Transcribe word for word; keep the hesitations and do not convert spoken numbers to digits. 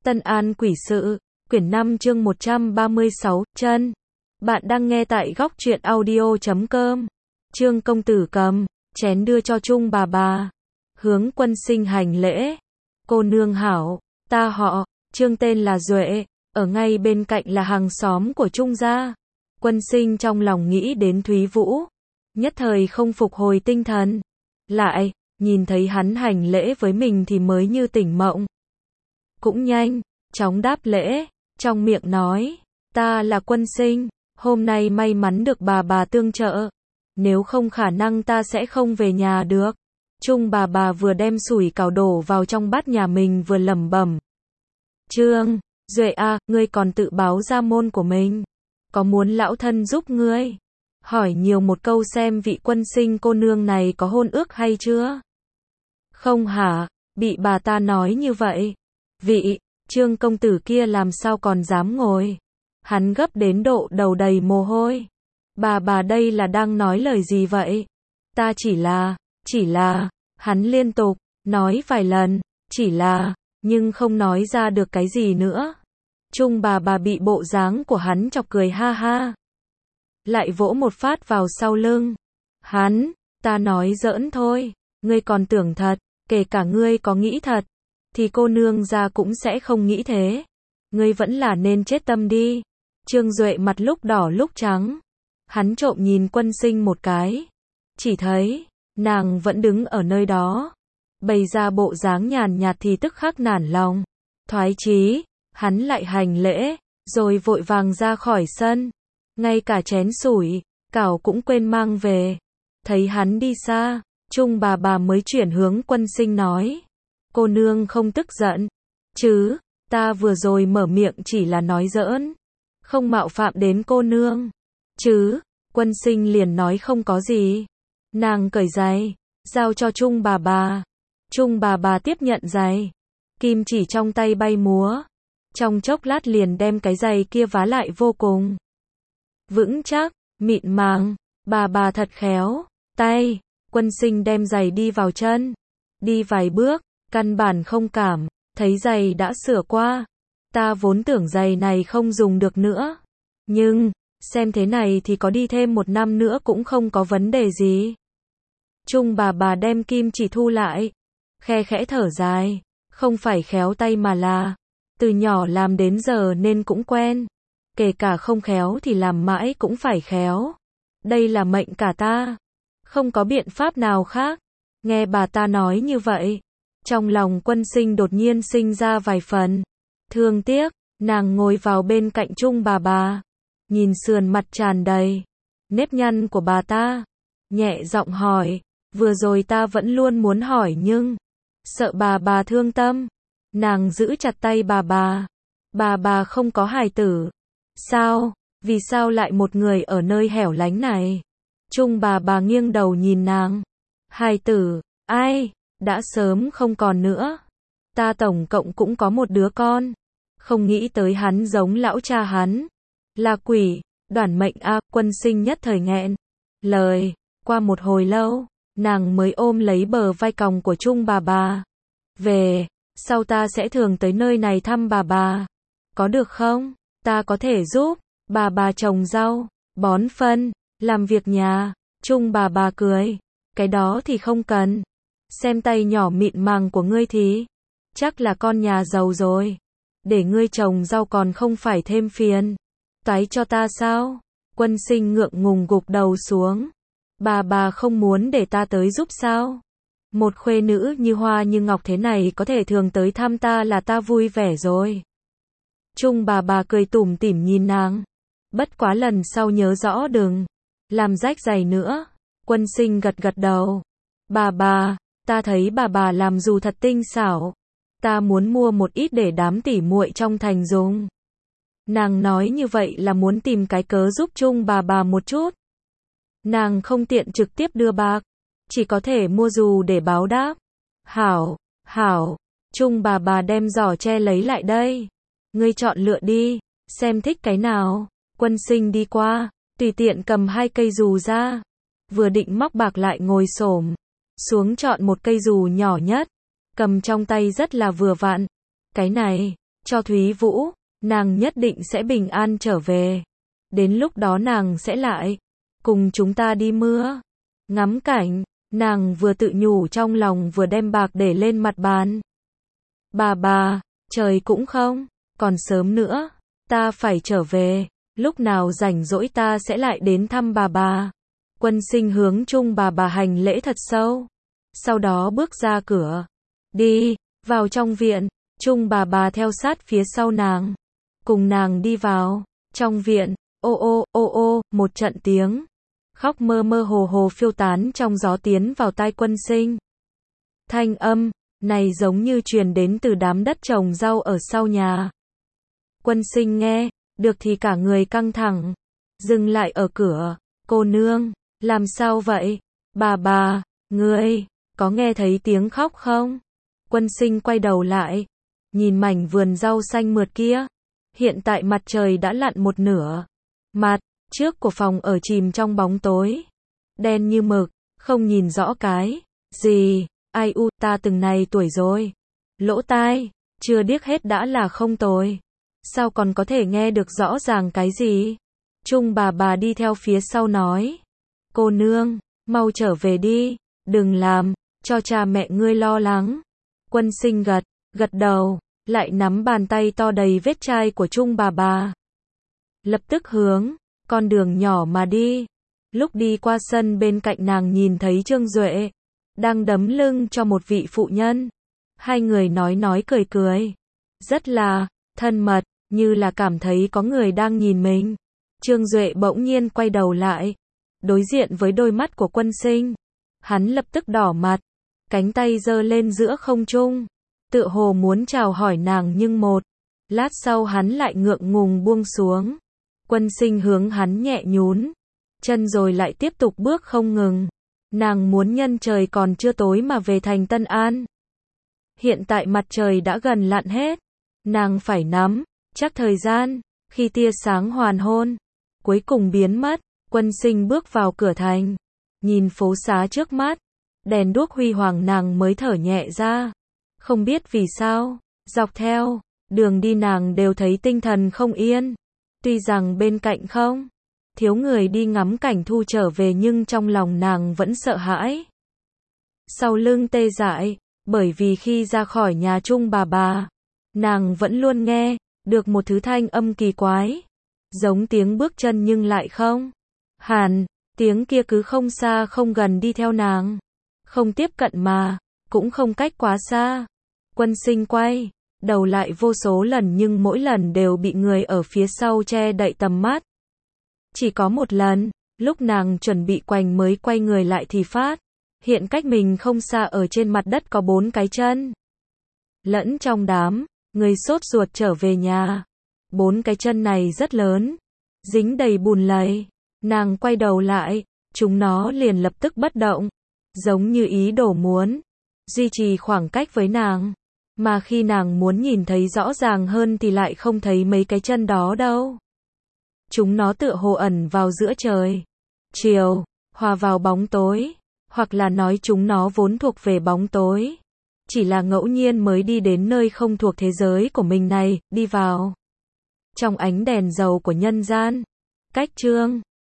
Tân An Quỷ Sự, quyển năm chương một trăm ba mươi sáu, chân. Bạn đang nghe tại góc truyện audio chấm com. Trương công tử cầm chén đưa cho Trung bà bà. Hướng Quân Sinh hành lễ. Cô nương hảo, ta họ Trương, tên là Duệ, ở ngay bên cạnh là hàng xóm của Trung gia. Quân Sinh trong lòng nghĩ đến Thúy Vũ, nhất thời không phục hồi tinh thần. Lại nhìn thấy hắn hành lễ với mình thì mới như tỉnh mộng. Cũng nhanh chóng đáp lễ, trong miệng nói, ta là Quân Sinh, hôm nay may mắn được bà bà tương trợ, nếu không khả năng ta sẽ không về nhà được. Trung bà bà vừa đem sủi cảo đổ vào trong bát nhà mình vừa lẩm bẩm. Trương, Duệ à, ngươi còn tự báo ra môn của mình, có muốn lão thân giúp ngươi? Hỏi nhiều một câu xem vị Quân Sinh cô nương này có hôn ước hay chưa? Không hả, bị bà ta nói như vậy. Vị Trương công tử kia làm sao còn dám ngồi? Hắn gấp đến độ đầu đầy mồ hôi. Bà bà đây là đang nói lời gì vậy? Ta chỉ là, chỉ là, hắn liên tục nói vài lần, chỉ là, nhưng không nói ra được cái gì nữa. Trung bà bà bị bộ dáng của hắn chọc cười ha ha. Lại vỗ một phát vào sau lưng. Hắn, ta nói giỡn thôi, ngươi còn tưởng thật, kể cả ngươi có nghĩ thật, thì cô nương gia cũng sẽ không nghĩ thế. Ngươi vẫn là nên chết tâm đi. Trương Duệ mặt lúc đỏ lúc trắng. Hắn trộm nhìn Quân Sinh một cái. Chỉ thấy, nàng vẫn đứng ở nơi đó. Bày ra bộ dáng nhàn nhạt thì tức khắc nản lòng. Thoái chí, hắn lại hành lễ, rồi vội vàng ra khỏi sân. Ngay cả chén sủi cảo cũng quên mang về. Thấy hắn đi xa, Trung bà bà mới chuyển hướng Quân Sinh nói. Cô nương không tức giận chứ, ta vừa rồi mở miệng chỉ là nói giỡn, không mạo phạm đến cô nương chứ. Quân Sinh liền nói không có gì. Nàng cởi giày, giao cho Trung bà bà. Trung bà bà tiếp nhận giày, kim chỉ trong tay bay múa, trong chốc lát liền đem cái giày kia vá lại vô cùng vững chắc, mịn màng. Bà bà thật khéo tay. Quân Sinh đem giày đi vào chân, đi vài bước, căn bản không cảm thấy giày đã sửa qua. Ta vốn tưởng giày này không dùng được nữa, nhưng xem thế này thì có đi thêm một năm nữa cũng không có vấn đề gì. Trung bà bà đem kim chỉ thu lại, khe khẽ thở dài, không phải khéo tay mà là từ nhỏ làm đến giờ nên cũng quen, kể cả không khéo thì làm mãi cũng phải khéo. Đây là mệnh cả ta, không có biện pháp nào khác. Nghe bà ta nói như vậy, trong lòng Quân Sinh đột nhiên sinh ra vài phần thương tiếc. Nàng ngồi vào bên cạnh Trung bà bà, nhìn sườn mặt tràn đầy nếp nhăn của bà ta, nhẹ giọng hỏi, vừa rồi ta vẫn luôn muốn hỏi nhưng sợ bà bà thương tâm. Nàng giữ chặt tay bà bà. Bà bà không có hài tử sao? Vì sao lại một người ở nơi hẻo lánh này? Trung bà bà nghiêng đầu nhìn nàng. Hài tử, ai? Đã sớm không còn nữa. Ta tổng cộng cũng có một đứa con. Không nghĩ tới hắn giống lão cha hắn. Là quỷ, đoản mệnh a. Quân Sinh nhất thời nghẹn lời. Qua một hồi lâu, nàng mới ôm lấy bờ vai còng của Trung bà bà. Về sau ta sẽ thường tới nơi này thăm bà bà, có được không? Ta có thể giúp bà bà trồng rau, bón phân, làm việc nhà. Trung bà bà cười. Cái đó thì không cần. Xem tay nhỏ mịn màng của ngươi thì chắc là con nhà giàu rồi. Để ngươi trồng rau còn không phải thêm phiền toái cho ta sao? Quân Sinh ngượng ngùng gục đầu xuống. Bà bà không muốn để ta tới giúp sao? Một khuê nữ như hoa như ngọc thế này có thể thường tới thăm ta là ta vui vẻ rồi. Trung bà bà cười tủm tỉm nhìn nàng. Bất quá lần sau nhớ rõ đừng làm rách giày nữa. Quân Sinh gật gật đầu. Bà bà, ta thấy bà bà làm dù thật tinh xảo. Ta muốn mua một ít để đám tỉ muội trong thành dùng. Nàng nói như vậy là muốn tìm cái cớ giúp Trung bà bà một chút. Nàng không tiện trực tiếp đưa bạc, chỉ có thể mua dù để báo đáp. Hảo, hảo. Trung bà bà đem giỏ tre lấy lại đây. Ngươi chọn lựa đi, xem thích cái nào. Quân Sinh đi qua, tùy tiện cầm hai cây dù ra. Vừa định móc bạc lại ngồi xổm xuống chọn một cây dù nhỏ nhất, cầm trong tay rất là vừa vặn. Cái này, cho Thúy Vũ, nàng nhất định sẽ bình an trở về. Đến lúc đó nàng sẽ lại cùng chúng ta đi mưa, ngắm cảnh. Nàng vừa tự nhủ trong lòng vừa đem bạc để lên mặt bàn. Bà bà, trời cũng không còn sớm nữa, ta phải trở về, lúc nào rảnh rỗi ta sẽ lại đến thăm bà bà. Quân Sinh hướng Chung bà bà hành lễ thật sâu, sau đó bước ra cửa, đi vào trong viện. Chung bà bà theo sát phía sau nàng, cùng nàng đi vào trong viện. Ô ô ô ô, một trận tiếng khóc mơ mơ hồ hồ phiêu tán trong gió tiến vào tai Quân Sinh. Thanh âm này giống như truyền đến từ đám đất trồng rau ở sau nhà. Quân Sinh nghe được thì cả người căng thẳng, dừng lại ở cửa. Cô nương, làm sao vậy? Bà bà, ngươi có nghe thấy tiếng khóc không? Quân Sinh quay đầu lại, nhìn mảnh vườn rau xanh mượt kia. Hiện tại mặt trời đã lặn một nửa, mặt trước của phòng ở chìm trong bóng tối, đen như mực, không nhìn rõ cái gì. Ai u, ta từng này tuổi rồi, lỗ tai chưa điếc hết đã là không tồi, sao còn có thể nghe được rõ ràng cái gì? Chung bà bà đi theo phía sau nói, cô nương, mau trở về đi, đừng làm cho cha mẹ ngươi lo lắng. Quân Sinh gật gật đầu, lại nắm bàn tay to đầy vết chai của Chung bà bà, lập tức hướng con đường nhỏ mà đi. Lúc đi qua sân bên cạnh nàng nhìn thấy Trương Duệ đang đấm lưng cho một vị phụ nhân. Hai người nói nói cười cười, rất là thân mật, như là cảm thấy có người đang nhìn mình. Trương Duệ bỗng nhiên quay đầu lại, đối diện với đôi mắt của Quân Sinh. Hắn lập tức đỏ mặt, cánh tay giơ lên giữa không trung, tựa hồ muốn chào hỏi nàng, nhưng một lát sau hắn lại ngượng ngùng buông xuống. Quân Sinh hướng hắn nhẹ nhún chân rồi lại tiếp tục bước không ngừng. Nàng muốn nhân trời còn chưa tối mà về thành Tân An. Hiện tại mặt trời đã gần lặn hết, nàng phải nắm chắc thời gian. Khi tia sáng hoàn hôn cuối cùng biến mất, Quân Sinh bước vào cửa thành, nhìn phố xá trước mắt, đèn đuốc huy hoàng, nàng mới thở nhẹ ra. Không biết vì sao, dọc theo đường đi nàng đều thấy tinh thần không yên. Tuy rằng bên cạnh không thiếu người đi ngắm cảnh thu trở về, nhưng trong lòng nàng vẫn sợ hãi. Sau lưng tê dại, bởi vì khi ra khỏi nhà Chung bà bà, nàng vẫn luôn nghe được một thứ thanh âm kỳ quái, giống tiếng bước chân nhưng lại không hẳn. Tiếng kia cứ không xa không gần đi theo nàng, không tiếp cận mà cũng không cách quá xa. Quân Sinh quay đầu lại vô số lần nhưng mỗi lần đều bị người ở phía sau che đậy tầm mắt. Chỉ có một lần, lúc nàng chuẩn bị quành mới quay người lại thì phát hiện cách mình không xa, ở trên mặt đất có bốn cái chân. Lẫn trong đám người sốt ruột trở về nhà, bốn cái chân này rất lớn, dính đầy bùn lầy. Nàng quay đầu lại, chúng nó liền lập tức bất động, giống như ý đồ muốn duy trì khoảng cách với nàng. Mà khi nàng muốn nhìn thấy rõ ràng hơn thì lại không thấy mấy cái chân đó đâu. Chúng nó tựa hồ ẩn vào giữa trời chiều, hòa vào bóng tối, hoặc là nói chúng nó vốn thuộc về bóng tối, chỉ là ngẫu nhiên mới đi đến nơi không thuộc thế giới của mình này, đi vào trong ánh đèn dầu của nhân gian. Cách Trương